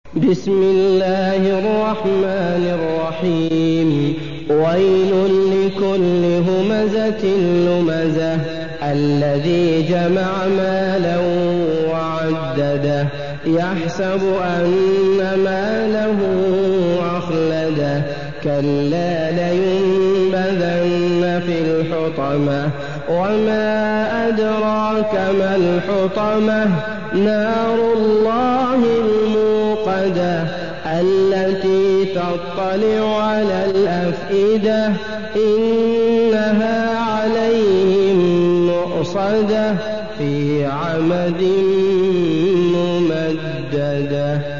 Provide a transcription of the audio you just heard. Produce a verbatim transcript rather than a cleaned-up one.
بسم الله الرحمن الرحيم ويل لكل همزة لمزة الذي جمع مالا وعدده يحسب أن ماله أخلده كلا لينبذن في الحطمة وما أدراك ما الحطمة نار الله الموقدة التي تطلع على الأفئدة إنها عليهم مؤصدة في عمد